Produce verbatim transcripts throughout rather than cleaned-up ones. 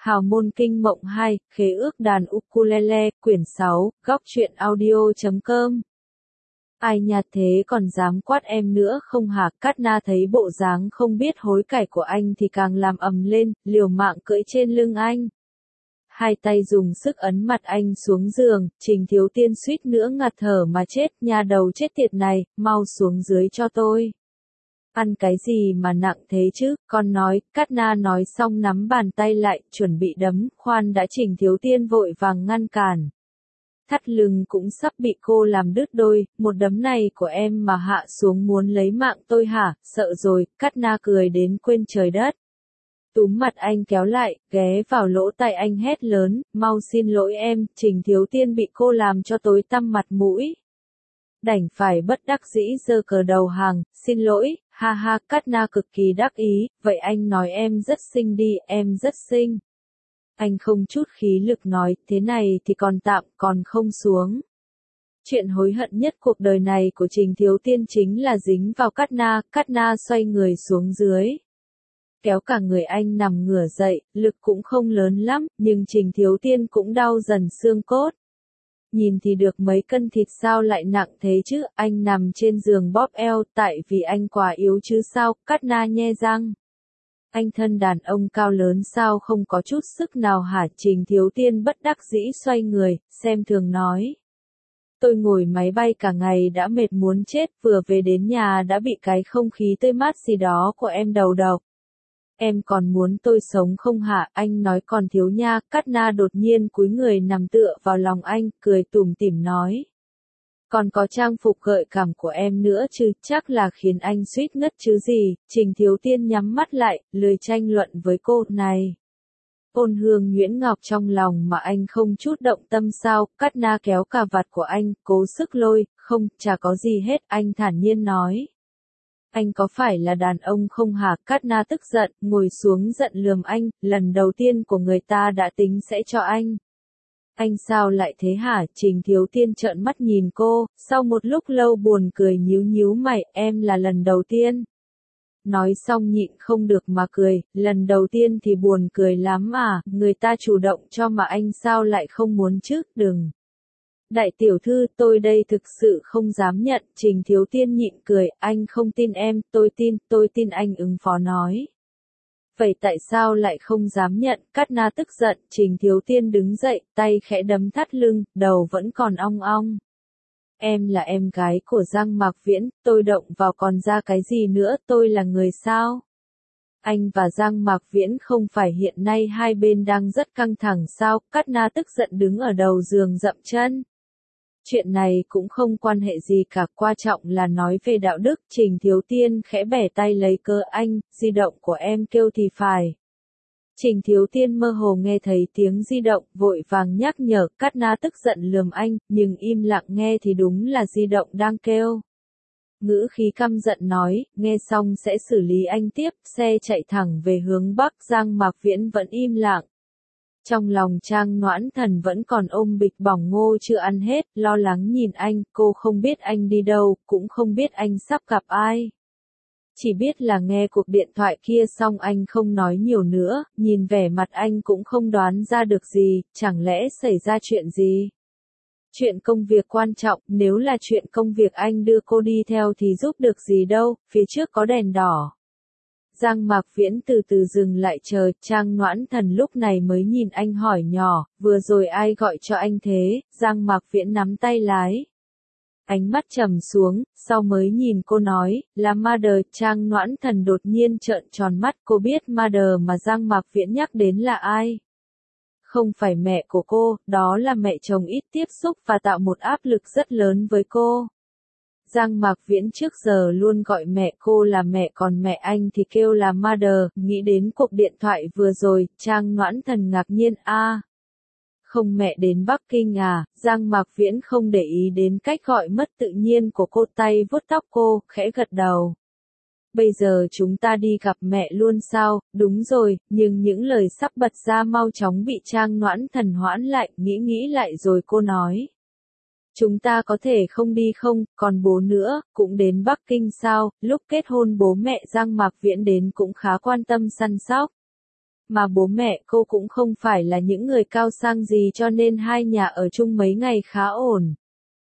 Hào môn kinh mộng hai, khế ước đàn ukulele, quyển sáu, góc truyện audio chấm com. Ai nha thế còn dám quát em nữa không hả? Cát Na thấy bộ dáng không biết hối cải của anh thì càng làm ầm lên, liều mạng cưỡi trên lưng anh. Hai tay dùng sức ấn mặt anh xuống giường, Trình Thiếu Tiên suýt nữa ngạt thở mà chết, nhà đầu chết tiệt này, mau xuống dưới cho tôi. Ăn cái gì mà nặng thế chứ, con nói, Cát Na nói xong nắm bàn tay lại, chuẩn bị đấm, khoan đã. Trình Thiếu Tiên vội vàng ngăn cản. Thắt lưng cũng sắp bị cô làm đứt đôi, một đấm này của em mà hạ xuống muốn lấy mạng tôi hả, sợ rồi. Cát Na cười đến quên trời đất. Túm mặt anh kéo lại, ghé vào lỗ tai anh hét lớn, mau xin lỗi em. Trình Thiếu Tiên bị cô làm cho tối tăm mặt mũi. Đành phải bất đắc dĩ giơ cờ đầu hàng, xin lỗi, ha ha. Cát Na cực kỳ đắc ý, vậy anh nói em rất xinh đi, em rất xinh. Anh không chút khí lực nói, thế này thì còn tạm, còn không xuống. Chuyện hối hận nhất cuộc đời này của Trình Thiếu Tiên chính là dính vào Cát Na. Cát Na xoay người xuống dưới. Kéo cả người anh nằm ngửa dậy, lực cũng không lớn lắm, nhưng Trình Thiếu Tiên cũng đau dần xương cốt. Nhìn thì được mấy cân thịt sao lại nặng thế chứ, anh nằm trên giường bóp eo, tại vì anh quá yếu chứ sao. Cát Na nhe răng. Anh thân đàn ông cao lớn sao không có chút sức nào hả? Trình Thiếu Tiên bất đắc dĩ xoay người, xem thường nói. Tôi ngồi máy bay cả ngày đã mệt muốn chết, vừa về đến nhà đã bị cái không khí tươi mát gì đó của em đầu độc. Em còn muốn tôi sống không hả? Anh nói còn thiếu nha. Cát Na đột nhiên cúi người nằm tựa vào lòng anh, cười tủm tỉm nói. Còn có trang phục gợi cảm của em nữa chứ, chắc là khiến anh suýt ngất chứ gì. Trình Thiếu Tiên nhắm mắt lại, lười tranh luận với cô này. Ôn hương nhuyễn ngọc trong lòng mà anh không chút động tâm sao? Cát Na kéo cà vạt của anh, cố sức lôi, không, chả có gì hết, anh thản nhiên nói. Anh có phải là đàn ông không hả? Cát Na tức giận, ngồi xuống giận lườm anh, lần đầu tiên của người ta đã tính sẽ cho anh. Anh sao lại thế hả? Trình Thiếu Tiên trợn mắt nhìn cô, sau một lúc lâu buồn cười nhíu nhíu mày, em là lần đầu tiên. Nói xong nhịn không được mà cười, lần đầu tiên thì buồn cười lắm à, người ta chủ động cho mà anh sao lại không muốn chứ, đừng. Đại tiểu thư, tôi đây thực sự không dám nhận. Trình Thiếu Tiên nhịn cười, anh không tin em, tôi tin, tôi tin anh ứng phó nói. Vậy tại sao lại không dám nhận? Cát Na tức giận, Trình Thiếu Tiên đứng dậy, tay khẽ đấm thắt lưng, đầu vẫn còn ong ong. Em là em gái của Giang Mạc Viễn, tôi động vào còn ra cái gì nữa, tôi là người sao? Anh và Giang Mạc Viễn không phải hiện nay hai bên đang rất căng thẳng sao? Cát Na tức giận đứng ở đầu giường dậm chân. Chuyện này cũng không quan hệ gì cả, quan trọng là nói về đạo đức. Trình Thiếu Tiên khẽ bẻ tay lấy cớ anh, di động của em kêu thì phải. Trình Thiếu Tiên mơ hồ nghe thấy tiếng di động, vội vàng nhắc nhở. Cát Na tức giận lườm anh, nhưng im lặng nghe thì đúng là di động đang kêu. Ngữ khí căm giận nói, nghe xong sẽ xử lý anh tiếp. Xe chạy thẳng về hướng Bắc, Giang Mạc Viễn vẫn im lặng. Trong lòng Trang Noãn Thần vẫn còn ôm bịch bỏng ngô chưa ăn hết, lo lắng nhìn anh, cô không biết anh đi đâu, cũng không biết anh sắp gặp ai. Chỉ biết là nghe cuộc điện thoại kia xong anh không nói nhiều nữa, nhìn vẻ mặt anh cũng không đoán ra được gì, chẳng lẽ xảy ra chuyện gì. Chuyện công việc quan trọng, nếu là chuyện công việc anh đưa cô đi theo thì giúp được gì đâu, phía trước có đèn đỏ. Giang Mạc Viễn từ từ dừng lại chờ, Trang Noãn Thần lúc này mới nhìn anh hỏi nhỏ, vừa rồi ai gọi cho anh thế? Giang Mạc Viễn nắm tay lái. Ánh mắt trầm xuống, sau mới nhìn cô nói, là Mother. Trang Noãn Thần đột nhiên trợn tròn mắt, cô biết Mother mà Giang Mạc Viễn nhắc đến là ai? Không phải mẹ của cô, đó là mẹ chồng ít tiếp xúc và tạo một áp lực rất lớn với cô. Giang Mạc Viễn trước giờ luôn gọi mẹ cô là mẹ, còn mẹ anh thì kêu là Mother. Nghĩ đến cuộc điện thoại vừa rồi, Trang Noãn Thần ngạc nhiên, a, à, không mẹ đến Bắc Kinh à? Giang Mạc Viễn không để ý đến cách gọi mất tự nhiên của cô, tay vuốt tóc cô, khẽ gật đầu. Bây giờ chúng ta đi gặp mẹ luôn sao? Đúng rồi, nhưng những lời sắp bật ra mau chóng bị Trang Noãn Thần hoãn lại, nghĩ nghĩ lại rồi cô nói. Chúng ta có thể không đi không, còn bố nữa, cũng đến Bắc Kinh sao? Lúc kết hôn bố mẹ Giang Mạc Viễn đến cũng khá quan tâm săn sóc. Mà bố mẹ cô cũng không phải là những người cao sang gì cho nên hai nhà ở chung mấy ngày khá ổn.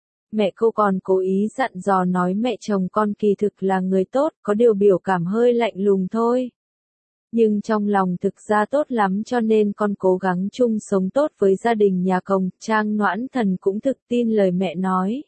Mẹ cô còn cố ý dặn dò nói mẹ chồng con kỳ thực là người tốt, có điều biểu cảm hơi lạnh lùng thôi. Nhưng trong lòng thực ra tốt lắm cho nên con cố gắng chung sống tốt với gia đình nhà chồng. Trang Noãn Thần cũng thực tin lời mẹ nói.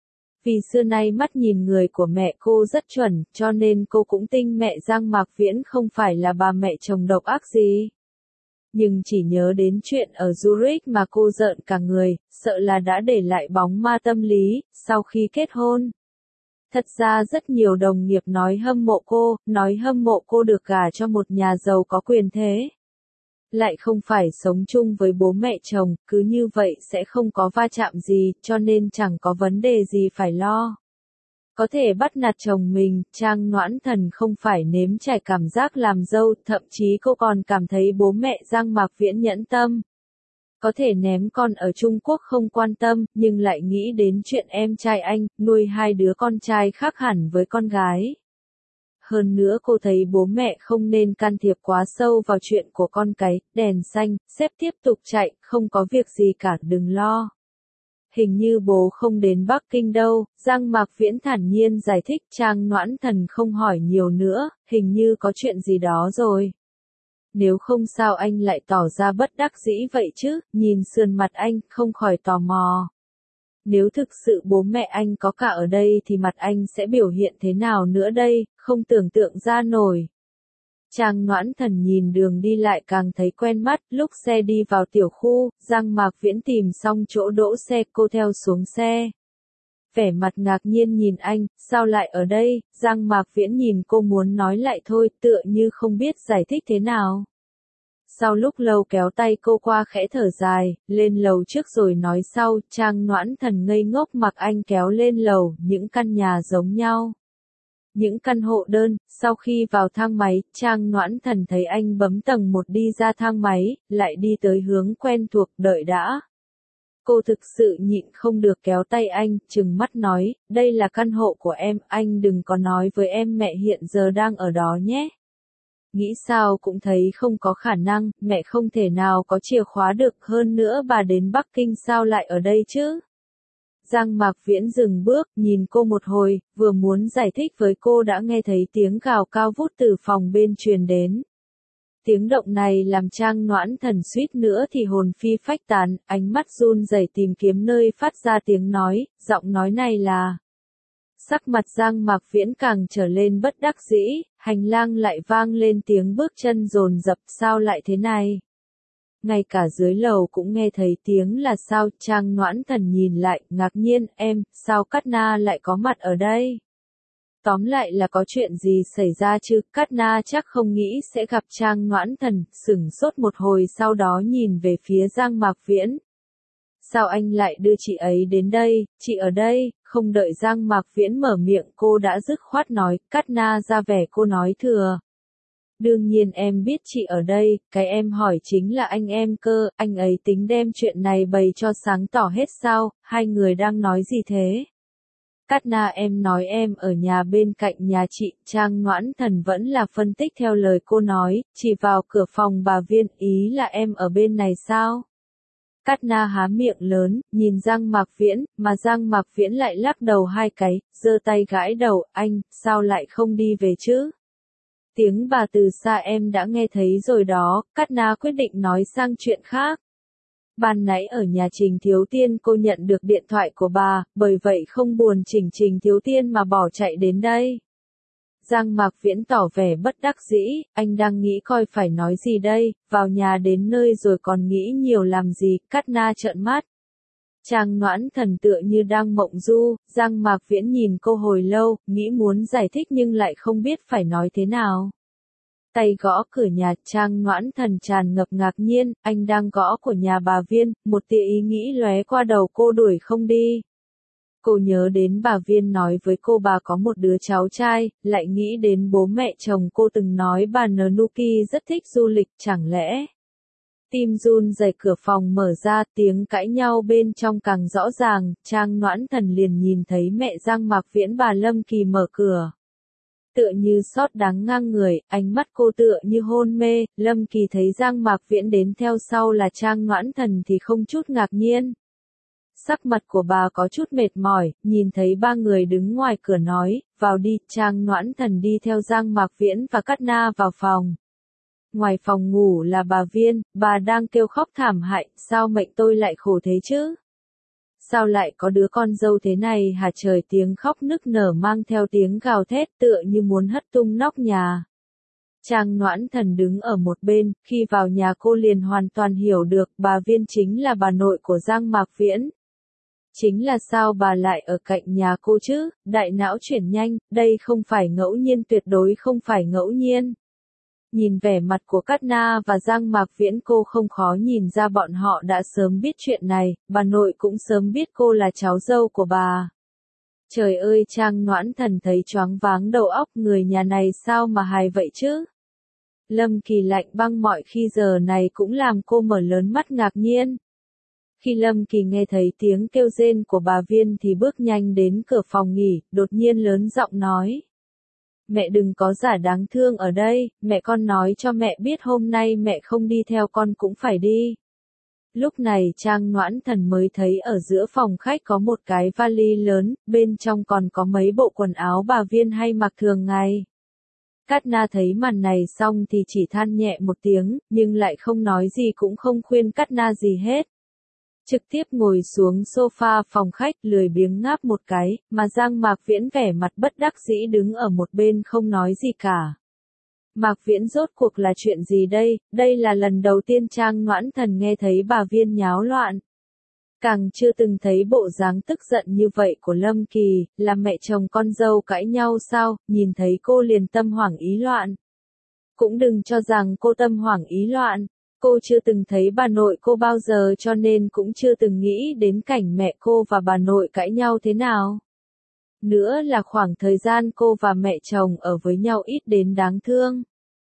Vì xưa nay mắt nhìn người của mẹ cô rất chuẩn, cho nên cô cũng tin mẹ Giang Mạc Viễn không phải là bà mẹ chồng độc ác gì. Nhưng chỉ nhớ đến chuyện ở Zurich mà cô rợn cả người, sợ là đã để lại bóng ma tâm lý, sau khi kết hôn. Thật ra rất nhiều đồng nghiệp nói hâm mộ cô, nói hâm mộ cô được gả cho một nhà giàu có quyền thế. Lại không phải sống chung với bố mẹ chồng, cứ như vậy sẽ không có va chạm gì, cho nên chẳng có vấn đề gì phải lo. Có thể bắt nạt chồng mình, Trang Noãn Thần không phải nếm trải cảm giác làm dâu, thậm chí cô còn cảm thấy bố mẹ Giang Mạc Viễn nhẫn tâm. Có thể ném con ở Trung Quốc không quan tâm, nhưng lại nghĩ đến chuyện em trai anh, nuôi hai đứa con trai khác hẳn với con gái. Hơn nữa cô thấy bố mẹ không nên can thiệp quá sâu vào chuyện của con cái, đèn xanh, sếp tiếp tục chạy, không có việc gì cả, đừng lo. Hình như bố không đến Bắc Kinh đâu, Giang Mạc Viễn thản nhiên giải thích. Trang Noãn Thần không hỏi nhiều nữa, hình như có chuyện gì đó rồi. Nếu không sao anh lại tỏ ra bất đắc dĩ vậy chứ, nhìn sườn mặt anh, không khỏi tò mò. Nếu thực sự bố mẹ anh có cả ở đây thì mặt anh sẽ biểu hiện thế nào nữa đây, không tưởng tượng ra nổi. Trang Noãn Thần nhìn đường đi lại càng thấy quen mắt, lúc xe đi vào tiểu khu, Giang Mạc Viễn tìm xong chỗ đỗ xe, cô theo xuống xe. Vẻ mặt ngạc nhiên nhìn anh, sao lại ở đây, Giang Mạc Viễn nhìn cô muốn nói lại thôi, tựa như không biết giải thích thế nào. Sau lúc lâu kéo tay cô qua khẽ thở dài, lên lầu trước rồi nói sau. Trang Noãn Thần ngây ngốc mặc anh kéo lên lầu, những căn nhà giống nhau. Những căn hộ đơn, sau khi vào thang máy, Trang Noãn Thần thấy anh bấm tầng một đi ra thang máy, lại đi tới hướng quen thuộc, đợi đã. Cô thực sự nhịn không được kéo tay anh, trừng mắt nói, đây là căn hộ của em, anh đừng có nói với em mẹ hiện giờ đang ở đó nhé. Nghĩ sao cũng thấy không có khả năng, mẹ không thể nào có chìa khóa được, hơn nữa bà đến Bắc Kinh sao lại ở đây chứ? Giang Mạc Viễn dừng bước, nhìn cô một hồi, vừa muốn giải thích với cô đã nghe thấy tiếng gào cao vút từ phòng bên truyền đến. Tiếng động này làm Trang Noãn Thần suýt nữa thì hồn phi phách tán, ánh mắt run rẩy tìm kiếm nơi phát ra tiếng nói, giọng nói này là... Sắc mặt Giang Mạc Viễn càng trở lên bất đắc dĩ, hành lang lại vang lên tiếng bước chân dồn dập, sao lại thế này? Ngay cả dưới lầu cũng nghe thấy tiếng là sao. Trang Noãn Thần nhìn lại, ngạc nhiên, em, sao Cát Na lại có mặt ở đây? Tóm lại là có chuyện gì xảy ra chứ, Cát Na chắc không nghĩ sẽ gặp Trang Noãn Thần, sửng sốt một hồi sau đó nhìn về phía Giang Mạc Viễn. Sao anh lại đưa chị ấy đến đây, chị ở đây, không đợi Giang Mạc Viễn mở miệng cô đã dứt khoát nói, Cát Na ra vẻ cô nói thừa. Đương nhiên em biết chị ở đây, cái em hỏi chính là anh em cơ, anh ấy tính đem chuyện này bày cho sáng tỏ hết sao, hai người đang nói gì thế? Cát Na em nói em ở nhà bên cạnh nhà chị. Trang Noãn Thần vẫn là phân tích theo lời cô nói, chỉ vào cửa phòng bà Viên, ý là em ở bên này sao? Cát Na há miệng lớn, nhìn Giang Mạc Viễn, mà Giang Mạc Viễn lại lắc đầu hai cái, giơ tay gãi đầu, anh, sao lại không đi về chứ? Tiếng bà từ xa em đã nghe thấy rồi đó. Cát Na quyết định nói sang chuyện khác. Ban nãy ở nhà Trình Thiếu Tiên cô nhận được điện thoại của bà, bởi vậy không buồn chỉnh Trình Thiếu Tiên mà bỏ chạy đến đây. Giang Mạc Viễn tỏ vẻ bất đắc dĩ, anh đang nghĩ coi phải nói gì đây, vào nhà đến nơi rồi còn nghĩ nhiều làm gì. Cát Na trợn mắt. Trang Noãn Thần tựa như đang mộng du, Giang Mạc Viễn nhìn cô hồi lâu, nghĩ muốn giải thích nhưng lại không biết phải nói thế nào. Tay gõ cửa nhà, Trang Noãn Thần tràn ngập ngạc nhiên, anh đang gõ của nhà bà Viên, một tia ý nghĩ lóe qua đầu cô, đuổi không đi. Cô nhớ đến bà Viên nói với cô bà có một đứa cháu trai, lại nghĩ đến bố mẹ chồng cô từng nói bà Nanuki rất thích du lịch, chẳng lẽ... Tim run rẩy, cửa phòng mở ra, tiếng cãi nhau bên trong càng rõ ràng. Trang Noãn Thần liền nhìn thấy mẹ Giang Mạc Viễn bà Lâm Kỳ mở cửa. tựa như xót đáng ngang người, ánh mắt cô tựa như hôn mê, Lâm Kỳ thấy Giang Mạc Viễn đến theo sau là Trang Noãn Thần thì không chút ngạc nhiên. Sắc mặt của bà có chút mệt mỏi, nhìn thấy ba người đứng ngoài cửa nói, vào đi, Trang Noãn Thần đi theo Giang Mạc Viễn và Cát Na vào phòng. Ngoài phòng ngủ là bà Viên, bà đang kêu khóc thảm hại, sao mệnh tôi lại khổ thế chứ? Sao lại có đứa con dâu thế này hả trời, tiếng khóc nức nở mang theo tiếng gào thét tựa như muốn hất tung nóc nhà. Trang Noãn Thần đứng ở một bên, khi vào nhà cô liền hoàn toàn hiểu được bà Viên chính là bà nội của Giang Mạc Viễn. Chính là sao bà lại ở cạnh nhà cô chứ, đại não chuyển nhanh, đây không phải ngẫu nhiên, tuyệt đối không phải ngẫu nhiên. Nhìn vẻ mặt của Cát Na và Giang Mạc Viễn cô không khó nhìn ra bọn họ đã sớm biết chuyện này, bà nội cũng sớm biết cô là cháu dâu của bà. Trời ơi, Trang Noãn Thần thấy choáng váng đầu óc, người nhà này sao mà hài vậy chứ? Lâm Kỳ lạnh băng mọi khi giờ này cũng làm cô mở lớn mắt ngạc nhiên. Khi Lâm Kỳ nghe thấy tiếng kêu rên của bà Viên thì bước nhanh đến cửa phòng nghỉ, đột nhiên lớn giọng nói. Mẹ đừng có giả đáng thương ở đây, mẹ con nói cho mẹ biết hôm nay mẹ không đi theo con cũng phải đi. Lúc này Trang Noãn Thần mới thấy ở giữa phòng khách có một cái vali lớn, bên trong còn có mấy bộ quần áo bà Viên hay mặc thường ngày. Cát Na thấy màn này xong thì chỉ than nhẹ một tiếng, nhưng lại không nói gì cũng không khuyên Cát Na gì hết. Trực tiếp ngồi xuống sofa phòng khách lười biếng ngáp một cái, mà Giang Mạc Viễn vẻ mặt bất đắc dĩ đứng ở một bên không nói gì cả. Mạc Viễn rốt cuộc là chuyện gì đây, đây là lần đầu tiên Trang Noãn Thần nghe thấy bà Viên nháo loạn. Càng chưa từng thấy bộ dáng tức giận như vậy của Lâm Kỳ, là mẹ chồng con dâu cãi nhau sao, nhìn thấy cô liền tâm hoảng ý loạn. Cũng đừng cho rằng cô tâm hoảng ý loạn. Cô chưa từng thấy bà nội cô bao giờ cho nên cũng chưa từng nghĩ đến cảnh mẹ cô và bà nội cãi nhau thế nào. Nữa là khoảng thời gian cô và mẹ chồng ở với nhau ít đến đáng thương.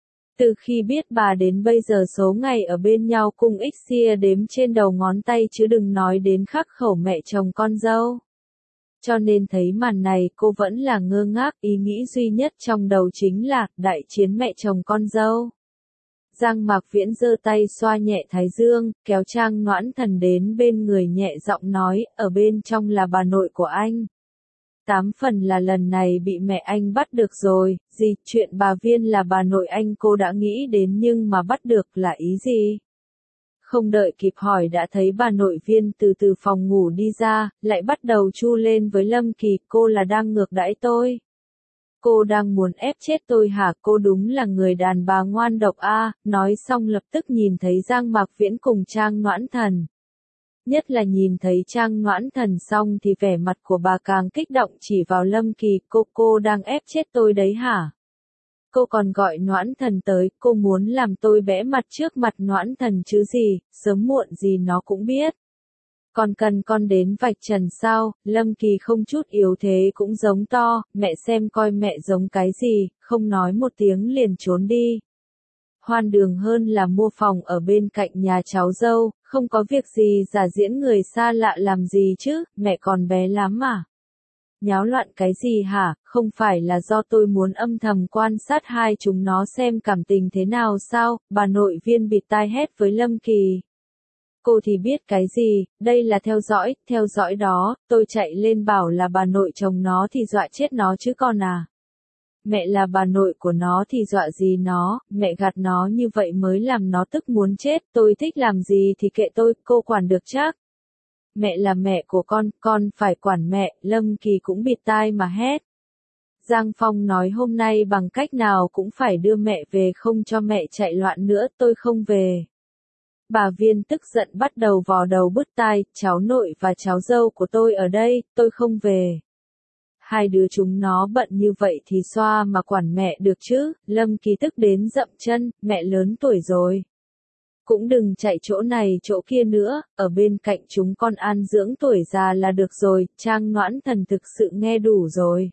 Từ khi biết bà đến bây giờ số ngày ở bên nhau cùng ích xia đếm trên đầu ngón tay chứ đừng nói đến khắc khẩu mẹ chồng con dâu. Cho nên thấy màn này cô vẫn là ngơ ngác, ý nghĩ duy nhất trong đầu chính là đại chiến mẹ chồng con dâu. Giang Mạc Viễn giơ tay xoa nhẹ thái dương, kéo Trang Noãn Thần đến bên người nhẹ giọng nói, ở bên trong là bà nội của anh. Tám phần là lần này bị mẹ anh bắt được rồi, gì, chuyện bà Viên là bà nội anh cô đã nghĩ đến nhưng mà bắt được là ý gì? Không đợi kịp hỏi đã thấy bà nội Viên từ từ phòng ngủ đi ra, lại bắt đầu chu lên với Lâm Kỳ, cô là đang ngược đãi tôi. Cô đang muốn ép chết tôi hả, cô đúng là người đàn bà ngoan độc a. Nói xong lập tức nhìn thấy Giang Mạc Viễn cùng Trang Noãn Thần. Nhất là nhìn thấy Trang Noãn Thần xong thì vẻ mặt của bà càng kích động chỉ vào Lâm Kỳ, cô cô đang ép chết tôi đấy hả? Cô còn gọi Noãn Thần tới, cô muốn làm tôi bẽ mặt trước mặt Noãn Thần chứ gì, sớm muộn gì nó cũng biết. Còn cần con đến vạch trần sao, Lâm Kỳ không chút yếu thế cũng giống to, mẹ xem coi mẹ giống cái gì, không nói một tiếng liền trốn đi. Hoan đường hơn là mua phòng ở bên cạnh nhà cháu dâu, không có việc gì giả diễn người xa lạ làm gì chứ, mẹ còn bé lắm mà. Nháo loạn cái gì hả, không phải là do tôi muốn âm thầm quan sát hai chúng nó xem cảm tình thế nào sao, bà nội Viên bịt tai hét với Lâm Kỳ. Cô thì biết cái gì, đây là theo dõi, theo dõi đó, tôi chạy lên bảo là bà nội chồng nó thì dọa chết nó chứ con à. Mẹ là bà nội của nó thì dọa gì nó, mẹ gạt nó như vậy mới làm nó tức muốn chết, tôi thích làm gì thì kệ tôi, cô quản được chắc. Mẹ là mẹ của con, con phải quản mẹ, Lâm Kỳ cũng bịt tai mà hét. Giang Phong nói hôm nay bằng cách nào cũng phải đưa mẹ về không cho mẹ chạy loạn nữa, tôi không về. Bà Viên tức giận bắt đầu vò đầu bứt tai, cháu nội và cháu dâu của tôi ở đây, tôi không về. Hai đứa chúng nó bận như vậy thì xoa mà quản mẹ được chứ, Lâm Kỳ tức đến dậm chân, mẹ lớn tuổi rồi. Cũng đừng chạy chỗ này chỗ kia nữa, ở bên cạnh chúng con an dưỡng tuổi già là được rồi, Trang Noãn Thần thực sự nghe đủ rồi.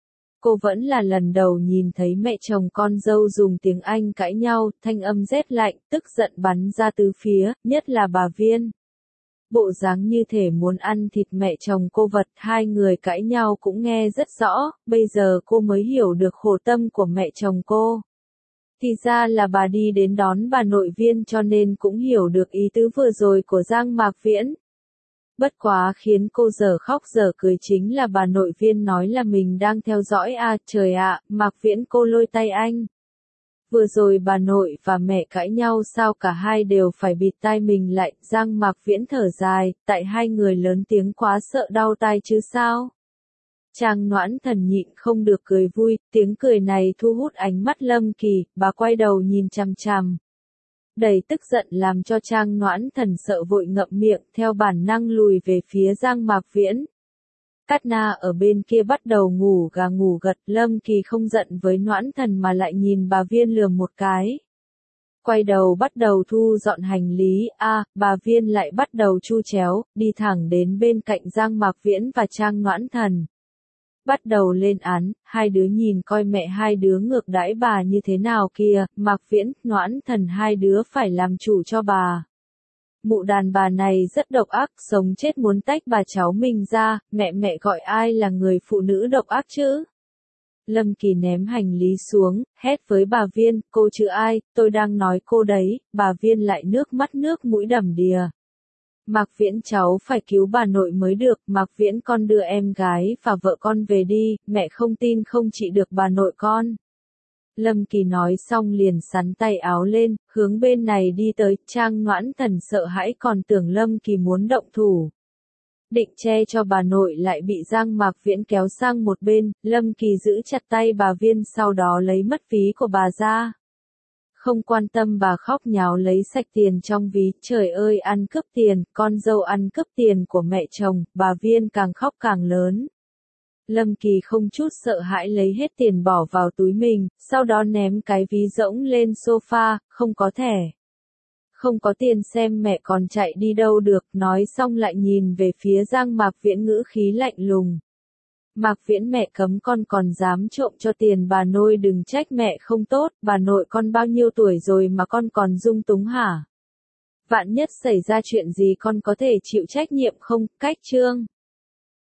Cô vẫn là lần đầu nhìn thấy mẹ chồng con dâu dùng tiếng Anh cãi nhau, thanh âm rét lạnh, tức giận bắn ra từ phía, nhất là bà Viên. bộ dáng như thể muốn ăn thịt mẹ chồng cô vật. Hai người cãi nhau cũng nghe rất rõ, bây giờ cô mới hiểu được khổ tâm của mẹ chồng cô. Thì ra là bà đi đến đón bà nội Viên cho nên cũng hiểu được ý tứ vừa rồi của Giang Mạc Viễn. Bất quá khiến cô dở khóc dở cười chính là bà nội Viên nói là mình đang theo dõi à, trời ạ, Mạc Viễn cô lôi tay anh. Vừa rồi bà nội và mẹ cãi nhau sao cả hai đều phải bịt tai mình lại, Giang Mạc Viễn thở dài, tại hai người lớn tiếng quá sợ đau tai chứ sao. Trang Noãn Thần nhịn không được cười vui, tiếng cười này thu hút ánh mắt Lâm Kỳ, bà quay đầu nhìn chằm chằm. Đầy tức giận làm cho Trang Noãn Thần sợ vội ngậm miệng, theo bản năng lùi về phía Giang Mạc Viễn. Cát Na ở bên kia bắt đầu ngủ gà ngủ gật, Lâm Kỳ không giận với Noãn Thần mà lại nhìn bà Viên lườm một cái. Quay đầu bắt đầu thu dọn hành lý, a à, bà Viên lại bắt đầu chu chéo, đi thẳng đến bên cạnh Giang Mạc Viễn và Trang Noãn Thần. Bắt đầu lên án, hai đứa nhìn coi mẹ hai đứa ngược đãi bà như thế nào kìa, Mạc Viễn, Noãn Thần hai đứa phải làm chủ cho bà. Mụ đàn bà này rất độc ác, sống chết muốn tách bà cháu mình ra, mẹ mẹ gọi ai là người phụ nữ độc ác chứ? Lâm Kỳ ném hành lý xuống, hét với bà Viên, cô chứ ai, tôi đang nói cô đấy, bà Viên lại nước mắt nước mũi đầm đìa. Mạc Viễn cháu phải cứu bà nội mới được, Mạc Viễn con đưa em gái và vợ con về đi, mẹ không tin không trị được bà nội con. Lâm Kỳ nói xong liền sắn tay áo lên, hướng bên này đi tới, Trang Noãn Thần sợ hãi còn tưởng Lâm Kỳ muốn động thủ. Định che cho bà nội lại bị Giang Mạc Viễn kéo sang một bên, Lâm Kỳ giữ chặt tay bà Viên sau đó lấy mất ví của bà ra. Không quan tâm bà khóc nháo lấy sạch tiền trong ví, trời ơi ăn cướp tiền, con dâu ăn cướp tiền của mẹ chồng, bà Viên càng khóc càng lớn. Lâm Kỳ không chút sợ hãi lấy hết tiền bỏ vào túi mình, sau đó ném cái ví rỗng lên sofa, không có thẻ. Không có tiền xem mẹ còn chạy đi đâu được, nói xong lại nhìn về phía Giang Mạc Viễn ngữ khí lạnh lùng. Mạc Viễn mẹ cấm con còn dám trộm cho tiền bà nội, đừng trách mẹ không tốt, bà nội con bao nhiêu tuổi rồi mà con còn dung túng hả? Vạn nhất xảy ra chuyện gì con có thể chịu trách nhiệm không? Cách chương